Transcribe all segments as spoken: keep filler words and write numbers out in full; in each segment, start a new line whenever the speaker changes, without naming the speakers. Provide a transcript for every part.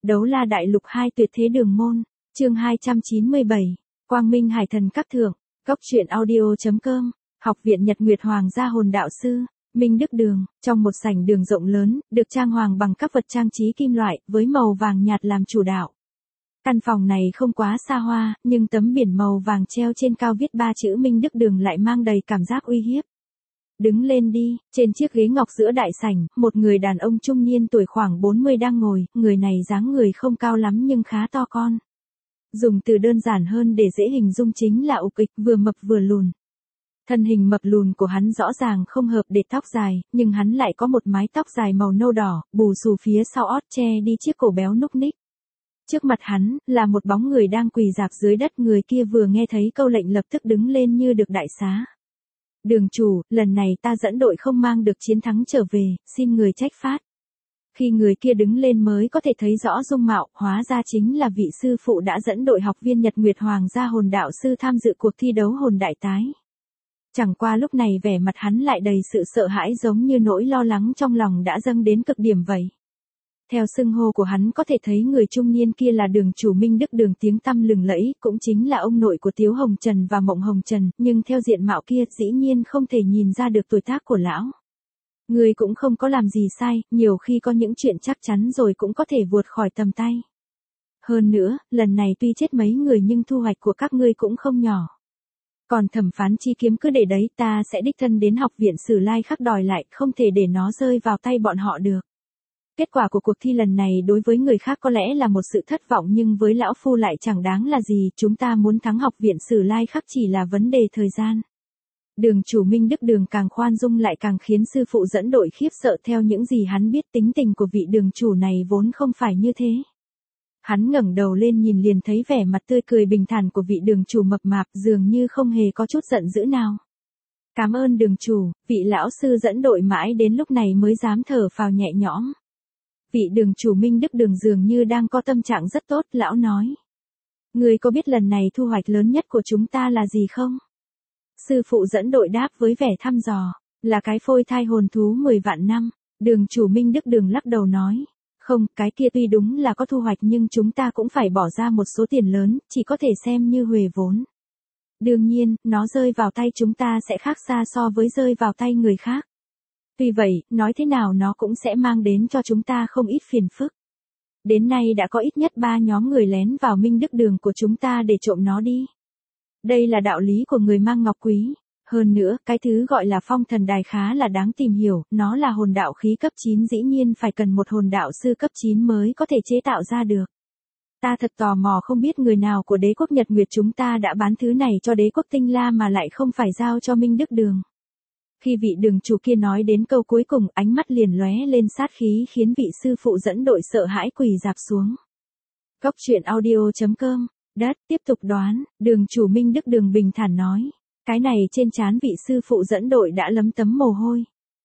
Đấu La Đại Lục hai Tuyệt Thế Đường Môn, chương hai trăm chín mươi bảy, Quang Minh Hải Thần Các Thượng, Cốc truyện audio.com, Học viện Nhật Nguyệt Hoàng gia hồn đạo sư, Minh Đức Đường, trong một sảnh đường rộng lớn, được trang hoàng bằng các vật trang trí kim loại, với màu vàng nhạt làm chủ đạo. Căn phòng này không quá xa hoa, nhưng tấm biển màu vàng treo trên cao viết ba chữ Minh Đức Đường lại mang đầy cảm giác uy hiếp. Đứng lên đi, trên chiếc ghế ngọc giữa đại sảnh, một người đàn ông trung niên tuổi khoảng bốn mươi đang ngồi, người này dáng người không cao lắm nhưng khá to con. Dùng từ đơn giản hơn để dễ hình dung chính là ục ịch, vừa mập vừa lùn. Thân hình mập lùn của hắn rõ ràng không hợp để tóc dài, nhưng hắn lại có một mái tóc dài màu nâu đỏ, bù xù phía sau ót che đi chiếc cổ béo núc ních. Trước mặt hắn, là một bóng người đang quỳ rạp dưới đất, người kia vừa nghe thấy câu lệnh lập tức đứng lên như được đại xá. Đường chủ, lần này ta dẫn đội không mang được chiến thắng trở về, xin người trách phạt. Khi người kia đứng lên mới có thể thấy rõ dung mạo, hóa ra chính là vị sư phụ đã dẫn đội học viên Nhật Nguyệt Hoàng gia hồn đạo sư tham dự cuộc thi đấu hồn đại tái. Chẳng qua lúc này vẻ mặt hắn lại đầy sự sợ hãi, giống như nỗi lo lắng trong lòng đã dâng đến cực điểm vậy. Theo xưng hô của hắn có thể thấy người trung niên kia là đường chủ Minh Đức Đường tiếng tăm lừng lẫy, cũng chính là ông nội của Tiếu Hồng Trần và Mộng Hồng Trần, nhưng theo diện mạo kia dĩ nhiên không thể nhìn ra được tuổi tác của lão. Người cũng không có làm gì sai, nhiều khi có những chuyện chắc chắn rồi cũng có thể vụt khỏi tầm tay. Hơn nữa, lần này tuy chết mấy người nhưng thu hoạch của các ngươi cũng không nhỏ. Còn thẩm phán chi kiếm cứ để đấy, ta sẽ đích thân đến học viện Sử Lai Khắc đòi lại, không thể để nó rơi vào tay bọn họ được. Kết quả của cuộc thi lần này đối với người khác có lẽ là một sự thất vọng, nhưng với lão phu lại chẳng đáng là gì, chúng ta muốn thắng học viện Sử Lai Khắc chỉ là vấn đề thời gian. Đường chủ Minh Đức Đường càng khoan dung lại càng khiến sư phụ dẫn đội khiếp sợ, theo những gì hắn biết tính tình của vị đường chủ này vốn không phải như thế. Hắn ngẩng đầu lên nhìn liền thấy vẻ mặt tươi cười bình thản của vị đường chủ mập mạp, dường như không hề có chút giận dữ nào. Cảm ơn đường chủ, vị lão sư dẫn đội mãi đến lúc này mới dám thở phào nhẹ nhõm. Vị đường chủ Minh Đức Đường dường như đang có tâm trạng rất tốt, lão nói. Người có biết lần này thu hoạch lớn nhất của chúng ta là gì không? Sư phụ dẫn đội đáp với vẻ thăm dò, là cái phôi thai hồn thú mười vạn năm. Đường chủ Minh Đức Đường lắc đầu nói, không, cái kia tuy đúng là có thu hoạch nhưng chúng ta cũng phải bỏ ra một số tiền lớn, chỉ có thể xem như huề vốn. Đương nhiên, nó rơi vào tay chúng ta sẽ khác xa so với rơi vào tay người khác. Tuy vậy, nói thế nào nó cũng sẽ mang đến cho chúng ta không ít phiền phức. Đến nay đã có ít nhất ba nhóm người lén vào Minh Đức Đường của chúng ta để trộm nó đi. Đây là đạo lý của người mang ngọc quý. Hơn nữa, cái thứ gọi là phong thần đài khá là đáng tìm hiểu, nó là hồn đạo khí cấp chín, dĩ nhiên phải cần một hồn đạo sư cấp chín mới có thể chế tạo ra được. Ta thật tò mò không biết người nào của đế quốc Nhật Nguyệt chúng ta đã bán thứ này cho đế quốc Tinh La mà lại không phải giao cho Minh Đức Đường. Khi vị đường chủ kia nói đến câu cuối cùng, ánh mắt liền lóe lên sát khí khiến vị sư phụ dẫn đội sợ hãi quỳ rạp xuống. Cốc truyện audio.com, đất, tiếp tục đoán, đường chủ Minh Đức Đường bình thản nói. Cái này trên trán vị sư phụ dẫn đội đã lấm tấm mồ hôi.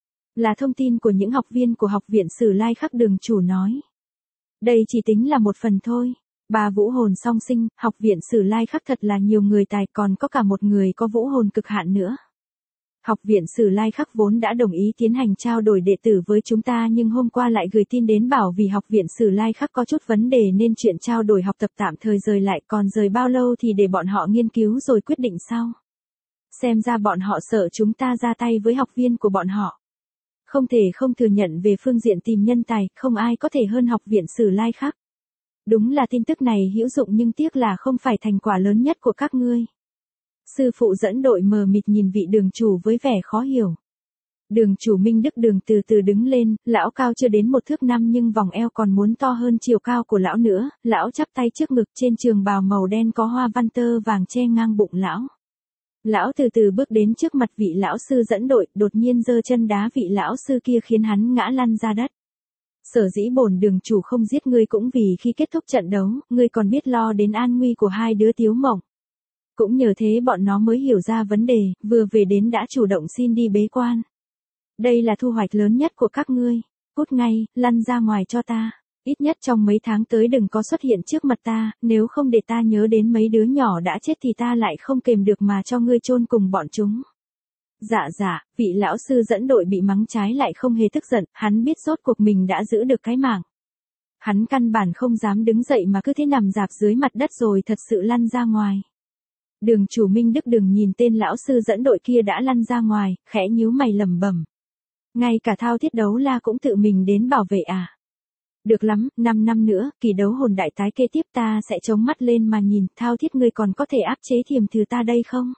Là thông tin của những học viên của học viện Sử Lai Khắc, đường chủ nói. Đây chỉ tính là một phần thôi. Ba vũ hồn song sinh, học viện Sử Lai Khắc thật là nhiều người tài, còn có cả một người có vũ hồn cực hạn nữa. Học viện Sử Lai Khắc vốn đã đồng ý tiến hành trao đổi đệ tử với chúng ta, nhưng hôm qua lại gửi tin đến bảo vì học viện Sử Lai Khắc có chút vấn đề nên chuyện trao đổi học tập tạm thời rời lại, còn rời bao lâu thì để bọn họ nghiên cứu rồi quyết định sau. Xem ra bọn họ sợ chúng ta ra tay với học viên của bọn họ. Không thể không thừa nhận về phương diện tìm nhân tài, không ai có thể hơn học viện Sử Lai Khắc. Đúng là tin tức này hữu dụng nhưng tiếc là không phải thành quả lớn nhất của các ngươi. Sư phụ dẫn đội mờ mịt nhìn vị đường chủ với vẻ khó hiểu. Đường chủ Minh Đức Đường từ từ đứng lên, lão cao chưa đến một thước năm nhưng vòng eo còn muốn to hơn chiều cao của lão nữa, lão chắp tay trước ngực, trên trường bào màu đen có hoa văn tơ vàng che ngang bụng lão. Lão từ từ bước đến trước mặt vị lão sư dẫn đội, đột nhiên giơ chân đá vị lão sư kia khiến hắn ngã lăn ra đất. Sở dĩ bổn đường chủ không giết ngươi cũng vì khi kết thúc trận đấu, ngươi còn biết lo đến an nguy của hai đứa Tiếu Mộng. Cũng nhờ thế bọn nó mới hiểu ra vấn đề, vừa về đến đã chủ động xin đi bế quan. Đây là thu hoạch lớn nhất của các ngươi. Cút ngay, lăn ra ngoài cho ta. Ít nhất trong mấy tháng tới đừng có xuất hiện trước mặt ta, nếu không để ta nhớ đến mấy đứa nhỏ đã chết thì ta lại không kềm được mà cho ngươi chôn cùng bọn chúng. Dạ dạ, vị lão sư dẫn đội bị mắng trái lại không hề tức giận, hắn biết rốt cuộc mình đã giữ được cái mạng. Hắn căn bản không dám đứng dậy mà cứ thế nằm rạp dưới mặt đất rồi thật sự lăn ra ngoài. Đường chủ Minh Đức Đường nhìn tên lão sư dẫn đội kia đã lăn ra ngoài, khẽ nhíu mày lẩm bẩm. Ngay cả Thao Thiết Đấu La cũng tự mình đến bảo vệ à? Được lắm, năm năm nữa, kỳ đấu hồn đại tái kế tiếp ta sẽ chống mắt lên mà nhìn, Thao Thiết ngươi còn có thể áp chế Thiềm Thử ta đây không?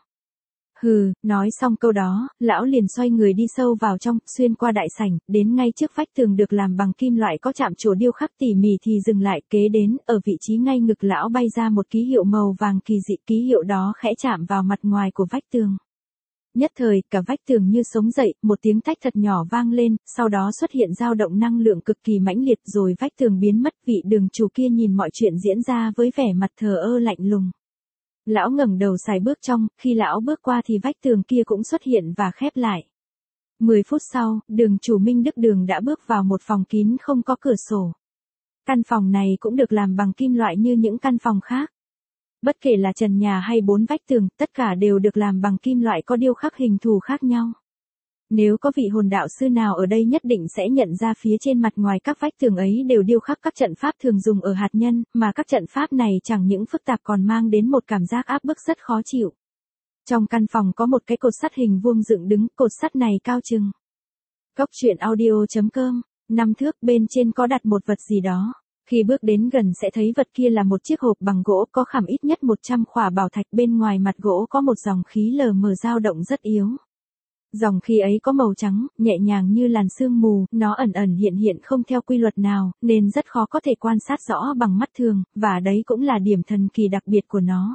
Hừ, nói xong câu đó, lão liền xoay người đi sâu vào trong, xuyên qua đại sảnh, đến ngay trước vách tường được làm bằng kim loại có chạm trổ điêu khắc tỉ mỉ thì dừng lại, kế đến, ở vị trí ngay ngực lão bay ra một ký hiệu màu vàng kỳ dị, ký hiệu đó khẽ chạm vào mặt ngoài của vách tường. Nhất thời, cả vách tường như sống dậy, một tiếng tách thật nhỏ vang lên, sau đó xuất hiện dao động năng lượng cực kỳ mãnh liệt rồi vách tường biến mất, vị đường chủ kia nhìn mọi chuyện diễn ra với vẻ mặt thờ ơ lạnh lùng. Lão ngẩng đầu xài bước trong, khi lão bước qua thì vách tường kia cũng xuất hiện và khép lại. Mười phút sau, đường chủ Minh Đức Đường đã bước vào một phòng kín không có cửa sổ. Căn phòng này cũng được làm bằng kim loại như những căn phòng khác. Bất kể là trần nhà hay bốn vách tường, tất cả đều được làm bằng kim loại có điêu khắc hình thù khác nhau. Nếu có vị hồn đạo sư nào ở đây nhất định sẽ nhận ra phía trên mặt ngoài các vách tường ấy đều điêu khắc các trận pháp thường dùng ở hạt nhân, mà các trận pháp này chẳng những phức tạp còn mang đến một cảm giác áp bức rất khó chịu. Trong căn phòng có một cái cột sắt hình vuông dựng đứng, cột sắt này cao chừng. Góc truyện audio chấm com, năm thước, bên trên có đặt một vật gì đó. Khi bước đến gần sẽ thấy vật kia là một chiếc hộp bằng gỗ có khảm ít nhất một trăm khỏa bảo thạch, bên ngoài mặt gỗ có một dòng khí lờ mờ dao động rất yếu. Dòng khí ấy có màu trắng, nhẹ nhàng như làn sương mù, nó ẩn ẩn hiện hiện không theo quy luật nào, nên rất khó có thể quan sát rõ bằng mắt thường, và đấy cũng là điểm thần kỳ đặc biệt của nó.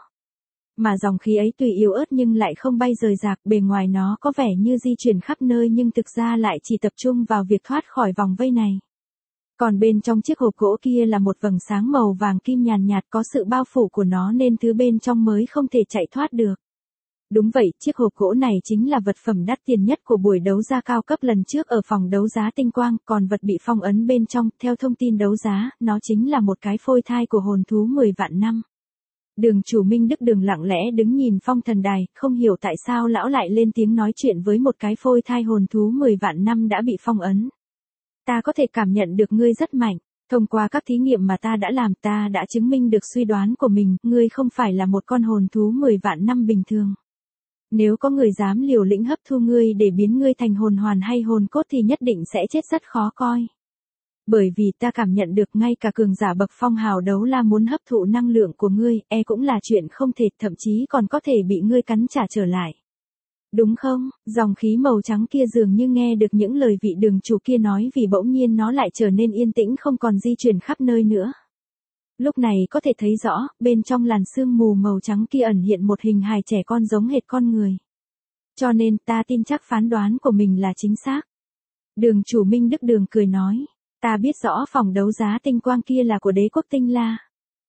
Mà dòng khí ấy tuy yếu ớt nhưng lại không bay rời rạc, bề ngoài nó có vẻ như di chuyển khắp nơi nhưng thực ra lại chỉ tập trung vào việc thoát khỏi vòng vây này. Còn bên trong chiếc hộp gỗ kia là một vầng sáng màu vàng kim nhàn nhạt, có sự bao phủ của nó nên thứ bên trong mới không thể chạy thoát được. Đúng vậy, chiếc hộp gỗ này chính là vật phẩm đắt tiền nhất của buổi đấu giá cao cấp lần trước ở phòng đấu giá Tinh Quang, còn vật bị phong ấn bên trong, theo thông tin đấu giá, nó chính là một cái phôi thai của hồn thú mười vạn năm. Đường chủ Minh Đức Đường lặng lẽ đứng nhìn phong thần đài, không hiểu tại sao lão lại lên tiếng nói chuyện với một cái phôi thai hồn thú mười vạn năm đã bị phong ấn. Ta có thể cảm nhận được ngươi rất mạnh, thông qua các thí nghiệm mà ta đã làm ta đã chứng minh được suy đoán của mình, ngươi không phải là một con hồn thú mười vạn năm bình thường. Nếu có người dám liều lĩnh hấp thu ngươi để biến ngươi thành hồn hoàn hay hồn cốt thì nhất định sẽ chết rất khó coi. Bởi vì ta cảm nhận được ngay cả cường giả bậc phong hào đấu la muốn hấp thụ năng lượng của ngươi, e cũng là chuyện không thể, thậm chí còn có thể bị ngươi cắn trả trở lại. Đúng không? Dòng khí màu trắng kia dường như nghe được những lời vị đường chủ kia nói vì bỗng nhiên nó lại trở nên yên tĩnh không còn di chuyển khắp nơi nữa. Lúc này có thể thấy rõ, bên trong làn sương mù màu trắng kia ẩn hiện một hình hài trẻ con giống hệt con người. Cho nên ta tin chắc phán đoán của mình là chính xác. Đường chủ Minh Đức Đường cười nói, ta biết rõ phòng đấu giá Tinh Quang kia là của đế quốc Tinh La.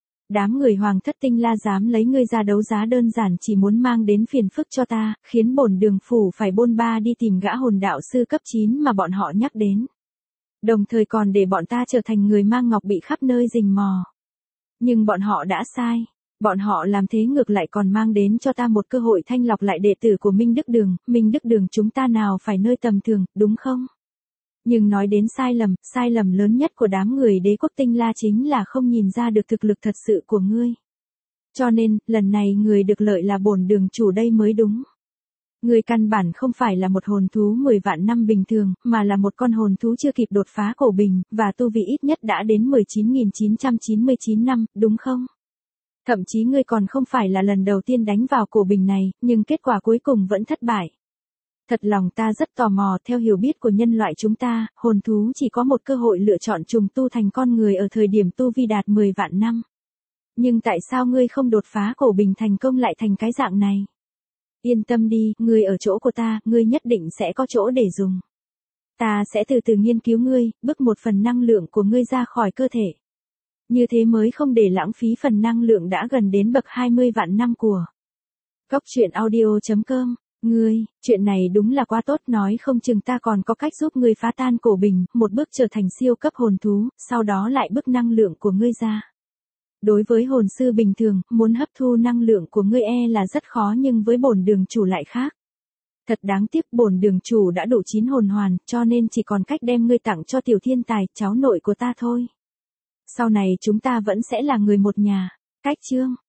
Đám người hoàng thất Tinh La dám lấy ngươi ra đấu giá đơn giản chỉ muốn mang đến phiền phức cho ta, khiến bổn đường phủ phải bôn ba đi tìm gã hồn đạo sư cấp chín mà bọn họ nhắc đến. Đồng thời còn để bọn ta trở thành người mang ngọc bị khắp nơi rình mò. Nhưng bọn họ đã sai. Bọn họ làm thế ngược lại còn mang đến cho ta một cơ hội thanh lọc lại đệ tử của Minh Đức Đường. Minh Đức Đường chúng ta nào phải nơi tầm thường, đúng không? Nhưng nói đến sai lầm, sai lầm lớn nhất của đám người đế quốc Tinh La chính là không nhìn ra được thực lực thật sự của ngươi. Cho nên, lần này người được lợi là bổn đường chủ đây mới đúng. Ngươi căn bản không phải là một hồn thú mười vạn năm bình thường, mà là một con hồn thú chưa kịp đột phá cổ bình, và tu vi ít nhất đã đến mười chín nghìn chín trăm chín mươi chín năm, đúng không? Thậm chí ngươi còn không phải là lần đầu tiên đánh vào cổ bình này, nhưng kết quả cuối cùng vẫn thất bại. Thật lòng ta rất tò mò, theo hiểu biết của nhân loại chúng ta, hồn thú chỉ có một cơ hội lựa chọn trùng tu thành con người ở thời điểm tu vi đạt mười vạn năm. Nhưng tại sao ngươi không đột phá cổ bình thành công lại thành cái dạng này? Yên tâm đi, ngươi ở chỗ của ta, ngươi nhất định sẽ có chỗ để dùng. Ta sẽ từ từ nghiên cứu ngươi, bức một phần năng lượng của ngươi ra khỏi cơ thể. Như thế mới không để lãng phí phần năng lượng đã gần đến bậc hai mươi vạn năm của. Góc truyện audio chấm com. Ngươi, chuyện này đúng là quá tốt, nói không chừng ta còn có cách giúp ngươi phá tan cổ bình, một bước trở thành siêu cấp hồn thú, sau đó lại bức năng lượng của ngươi ra. Đối với hồn sư bình thường, muốn hấp thu năng lượng của ngươi e là rất khó nhưng với bổn đường chủ lại khác. Thật đáng tiếc bổn đường chủ đã đủ chín hồn hoàn, cho nên chỉ còn cách đem ngươi tặng cho tiểu thiên tài, cháu nội của ta thôi. Sau này chúng ta vẫn sẽ là người một nhà. Cách chương